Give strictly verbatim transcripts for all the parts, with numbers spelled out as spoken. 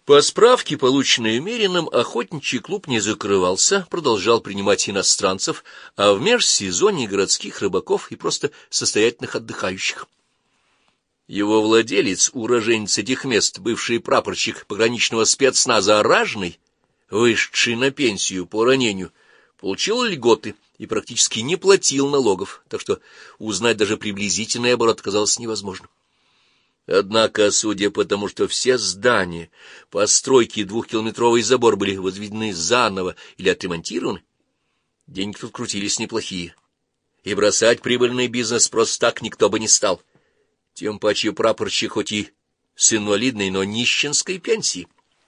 По справке, полученной Мериным, охотничий клуб не закрывался, продолжал принимать иностранцев, а в межсезонье городских рыбаков и просто состоятельных отдыхающих. Его владелец, уроженец этих мест, бывший прапорщик пограничного спецназа Ражный, вышедший на пенсию по ранению, получил льготы и практически не платил налогов, так что узнать даже приблизительный оборот оказалось невозможно. Однако, судя по тому, что все здания, постройки и двухкилометровый забор были возведены заново или отремонтированы, деньги тут крутились неплохие, и бросать прибыльный бизнес просто так никто бы не стал. Тем паче прапорщик хоть и с инвалидной, но нищенской пенсии.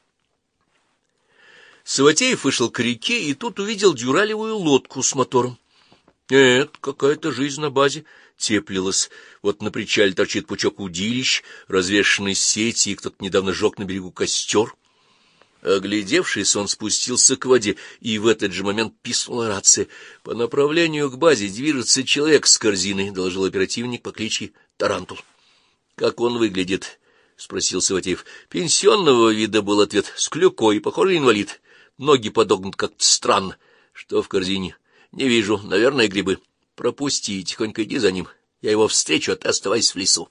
Саватеев вышел к реке и тут увидел дюралевую лодку с мотором. Нет, какая-то жизнь на базе теплилась. Вот на причале торчит пучок удилищ, развешанные сети, и кто-то недавно жег на берегу костер. Оглядевшись, он спустился к воде, и в этот же момент писнула рация. По направлению к базе движется человек с корзиной, доложил оперативник по кличке Тарантул. — Как он выглядит? — спросил Саватеев. — Пенсионного вида был ответ, с клюкой, похоже, инвалид. Ноги подогнуты как-то странно. Что в корзине? Не вижу, наверное, грибы. Пропусти, тихонько иди за ним. Я его встречу, а ты оставайся в лесу.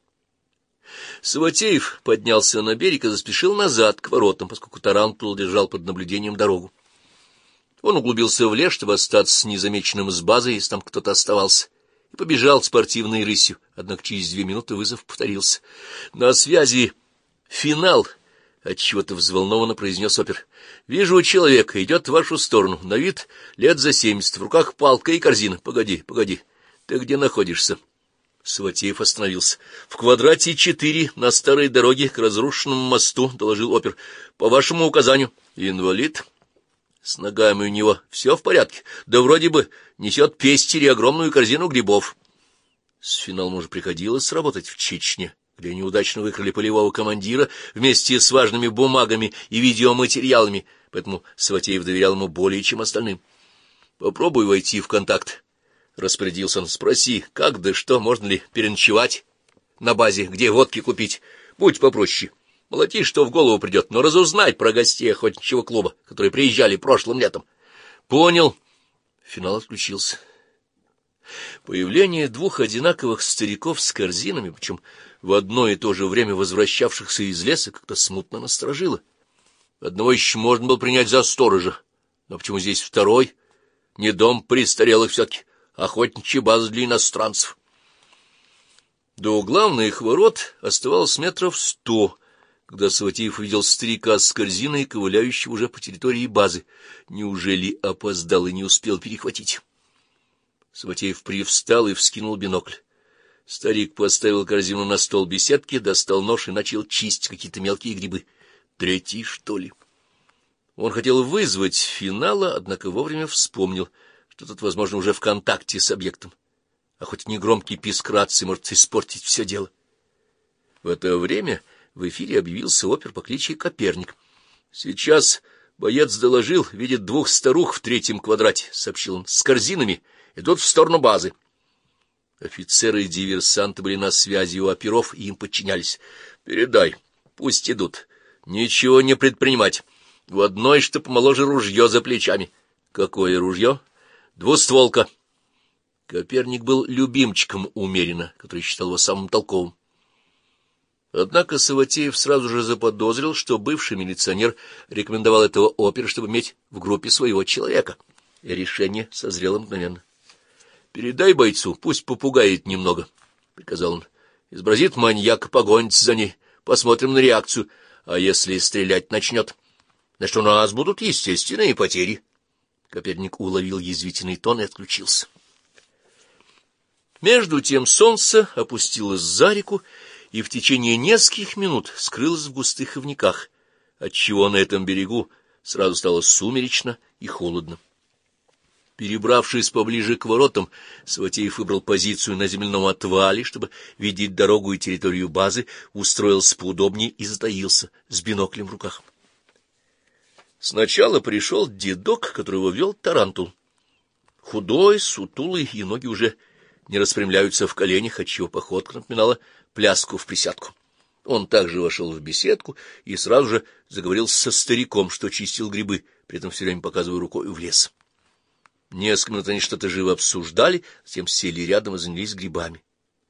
Саватеев поднялся на берег и заспешил назад к воротам, поскольку Тарантул держал под наблюдением дорогу. Он углубился в лес, чтобы остаться незамеченным с базой, если там кто-то оставался, и побежал спортивной рысью, однако через две минуты вызов повторился. — На связи финал, — отчего-то взволнованно произнес опер. — Вижу человека, идет в вашу сторону, на вид лет за семьдесят, в руках палка и корзина. Погоди, погоди, ты где находишься? Саватеев остановился. — В квадрате четыре, на старой дороге к разрушенному мосту, — доложил опер. — По вашему указанию. — Инвалид? С ногами у него все в порядке? Да вроде бы несет пестери огромную корзину грибов. С финалом уже приходилось работать в Чечне, где неудачно выкрали полевого командира вместе с важными бумагами и видеоматериалами, поэтому Саватеев доверял ему более, чем остальным. — Попробуй войти в контакт, — распорядился он. — Спроси, как да что, можно ли переночевать на базе, где водки купить. Будь попроще. Молоти, что в голову придет, но разузнать про гостей охотничьего клуба, которые приезжали прошлым летом. — Понял. Финал отключился. Появление двух одинаковых стариков с корзинами, причем в одно и то же время возвращавшихся из леса, как-то смутно насторожило. Одного еще можно было принять за сторожа, но почему здесь второй? Не дом престарелых все-таки, охотничья база для иностранцев. До главных ворот оставалось метров сто, когда Саватеев увидел старика с корзиной, ковыляющего уже по территории базы. Неужели опоздал и не успел перехватить? Саватеев привстал и вскинул бинокль. Старик поставил корзину на стол беседки, достал нож и начал чистить какие-то мелкие грибы. Третий, что ли? Он хотел вызвать финала, однако вовремя вспомнил, что тут, возможно, уже в контакте с объектом. А хоть негромкий писк рации может испортить все дело. В это время в эфире объявился опер по кличке Коперник. — Сейчас боец доложил, видит двух старух в третьем квадрате, — сообщил он, — с корзинами, идут в сторону базы. Офицеры и диверсанты были на связи у оперов и им подчинялись. — Передай, пусть идут. Ничего не предпринимать. В одной, что помоложе, ружье за плечами. — Какое ружье? — Двустволка. Коперник был любимчиком Умерина, который считал его самым толковым. Однако Саватеев сразу же заподозрил, что бывший милиционер рекомендовал этого опера, чтобы иметь в группе своего человека. И решение созрело мгновенно. — Передай бойцу, пусть попугает немного, — приказал он. — Изобразит маньяка, погонится за ней. Посмотрим на реакцию. А если стрелять начнет? Значит, у нас будут естественные потери. Коперник уловил язвительный тон и отключился. Между тем солнце опустилось за реку, и в течение нескольких минут скрылось в густых ивняках, отчего на этом берегу сразу стало сумеречно и холодно. Перебравшись поближе к воротам, Саватеев выбрал позицию на земляном отвале, чтобы видеть дорогу и территорию базы, устроился поудобнее и затаился с биноклем в руках. Сначала пришел дедок, которого вел Тарантул. Худой, сутулый, и ноги уже не распрямляются в коленях, отчего походка напоминала пляску в присядку. Он также вошел в беседку и сразу же заговорил со стариком, что чистил грибы, при этом все время показывая рукой в лес. Несколько минут они что-то живо обсуждали, затем сели рядом и занялись грибами.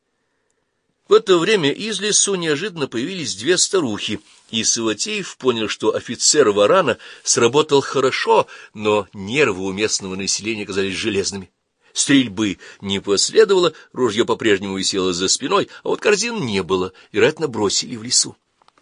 В это время из лесу неожиданно появились две старухи, и Саватеев понял, что офицер Варана сработал хорошо, но нервы у местного населения оказались железными. Стрельбы не последовало, ружье по-прежнему висело за спиной, а вот корзин не было, вероятно, бросили в лесу.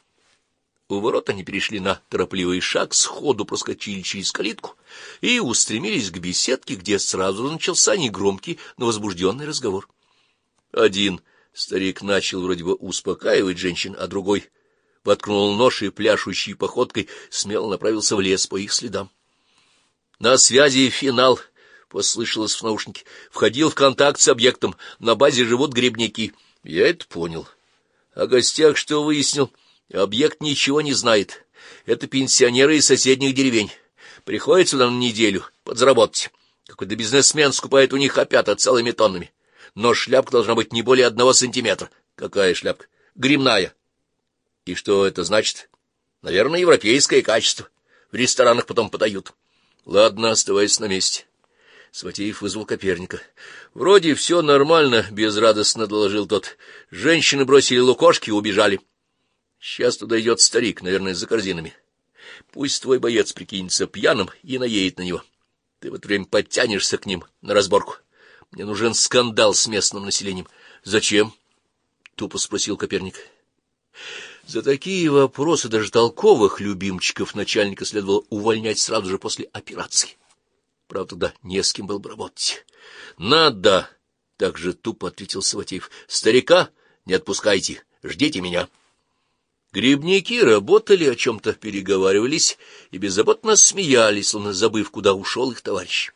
У ворот они перешли на торопливый шаг, сходу проскочили через калитку и устремились к беседке, где сразу начался негромкий, но возбужденный разговор. Один старик начал вроде бы успокаивать женщин, а другой воткнул нож и пляшущей походкой смело направился в лес по их следам. — На связи финал! — послышалось в наушнике. — Входил в контакт с объектом. На базе живут грибники. Я это понял. О гостях что выяснил? Объект ничего не знает. Это пенсионеры из соседних деревень. Приходят сюда на неделю подзаработать. Какой-то бизнесмен скупает у них опята целыми тоннами. Но шляпка должна быть не более одного сантиметра. Какая шляпка? Грибная. И что это значит? Наверное, европейское качество. В ресторанах потом подают. Ладно, оставайся на месте. Саватеев вызвал Коперника. — Вроде все нормально, — безрадостно доложил тот. Женщины бросили лукошки и убежали. Сейчас туда идет старик, наверное, за корзинами. Пусть твой боец прикинется пьяным и наедет на него. Ты в это время подтянешься к ним на разборку. Мне нужен скандал с местным населением. — Зачем? — тупо спросил Коперник. За такие вопросы даже толковых любимчиков начальника следовало увольнять сразу же после операции. Правда, да, не с кем было бы работать. — Надо! — так же тупо ответил Саватеев. — Старика не отпускайте, ждите меня. Грибники работали, о чем-то переговаривались и беззаботно смеялись, словно забыв, куда ушел их товарищ.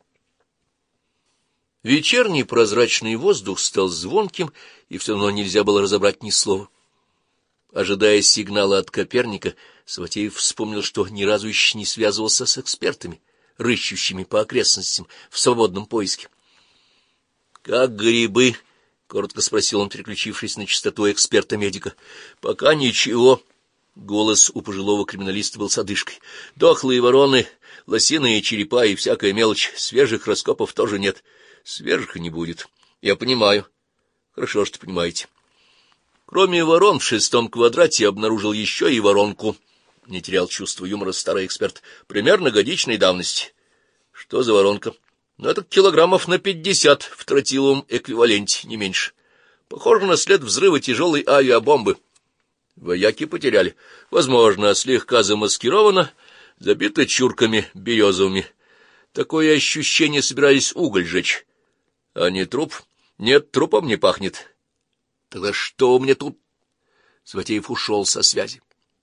Вечерний прозрачный воздух стал звонким, и все равно нельзя было разобрать ни слова. Ожидая сигнала от Коперника, Саватеев вспомнил, что ни разу еще не связывался с экспертами, рыщущими по окрестностям в свободном поиске. — Как грибы? — коротко спросил он, переключившись на частоту эксперта-медика. — Пока ничего. Голос у пожилого криминалиста был с одышкой. — Дохлые вороны, лосиные черепа и всякая мелочь. Свежих раскопов тоже нет. Свежих и не будет. Я понимаю. Хорошо, что понимаете. Кроме ворон, в шестом квадрате обнаружил еще и воронку. Не терял чувства юмора старый эксперт. Примерно годичной давности. Что за воронка? Ну, это килограммов на пятьдесят в тротиловом эквиваленте, не меньше. Похоже на след взрыва тяжелой авиабомбы. Вояки потеряли. Возможно, слегка замаскировано, забито чурками березовыми. Такое ощущение, собирались уголь жечь. А не труп? Нет, трупом не пахнет. Тогда что мне тут? Саватеев ушел со связи.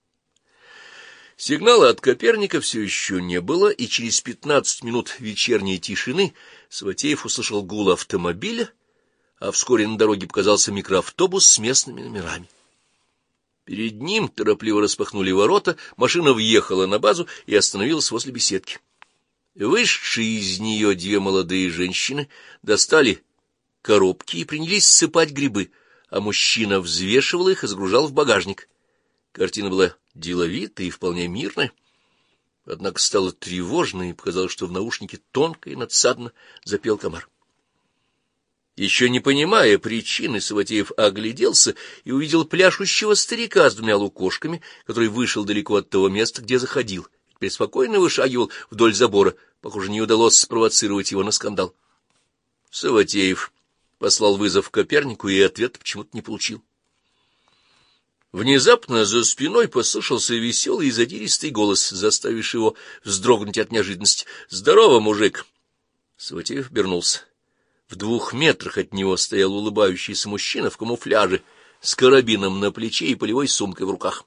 Сигнала от Коперника все еще не было, и через пятнадцать минут вечерней тишины Саватеев услышал гул автомобиля, а вскоре на дороге показался микроавтобус с местными номерами. Перед ним торопливо распахнули ворота, машина въехала на базу и остановилась возле беседки. Вышедшие из нее две молодые женщины достали коробки и принялись ссыпать грибы, а мужчина взвешивал их и загружал в багажник. Картина была деловитая и вполне мирная. Однако стало тревожно, и показалось, что в наушнике тонко и надсадно запел комар. Еще не понимая причины, Саватеев огляделся и увидел пляшущего старика с двумя лукошками, который вышел далеко от того места, где заходил. Теперь спокойно вышагивал вдоль забора. Похоже, не удалось спровоцировать его на скандал. Саватеев послал вызов Копернику и ответа почему-то не получил. Внезапно за спиной послышался веселый и задиристый голос, заставивший его вздрогнуть от неожиданности. — Здорово, мужик! Саватеев обернулся. В двух метрах от него стоял улыбающийся мужчина в камуфляже с карабином на плече и полевой сумкой в руках.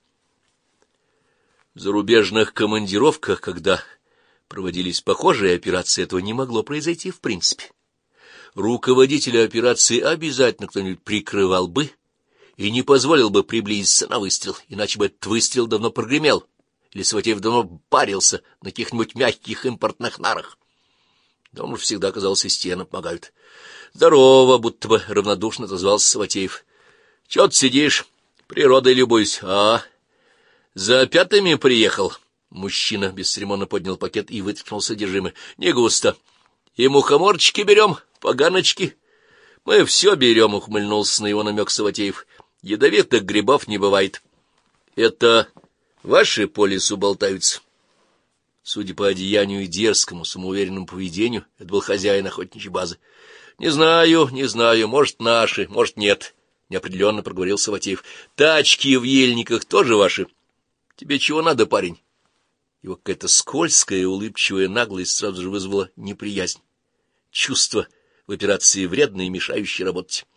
В зарубежных командировках, когда проводились похожие операции, этого не могло произойти в принципе. Руководителя операции обязательно кто-нибудь прикрывал бы и не позволил бы приблизиться на выстрел, иначе бы этот выстрел давно прогремел, или Саватеев давно парился на каких-нибудь мягких импортных нарах. Дома всегда, казалось, и стены помогают. — Здорово, — будто бы равнодушно отозвался Саватеев. — Чего ты сидишь? Природой любуюсь. А, за пятыми приехал. Мужчина бесцеремонно поднял пакет и вытряхнул содержимое. Не густо. И мухоморчики берем, поганочки. Мы все берем, ухмыльнулся на его намек Саватеев. Ядовитых грибов не бывает. Это ваши по лесу болтаются? Судя по одеянию и дерзкому, самоуверенному поведению, это был хозяин охотничьей базы. — Не знаю, не знаю, может, наши, может, нет, — неопределенно проговорил Саватеев. — Тачки в ельниках тоже ваши. Тебе чего надо, парень? Его какая-то скользкая и улыбчивая наглость сразу же вызвала неприязнь. Чувство в операции вредное и мешающее работать.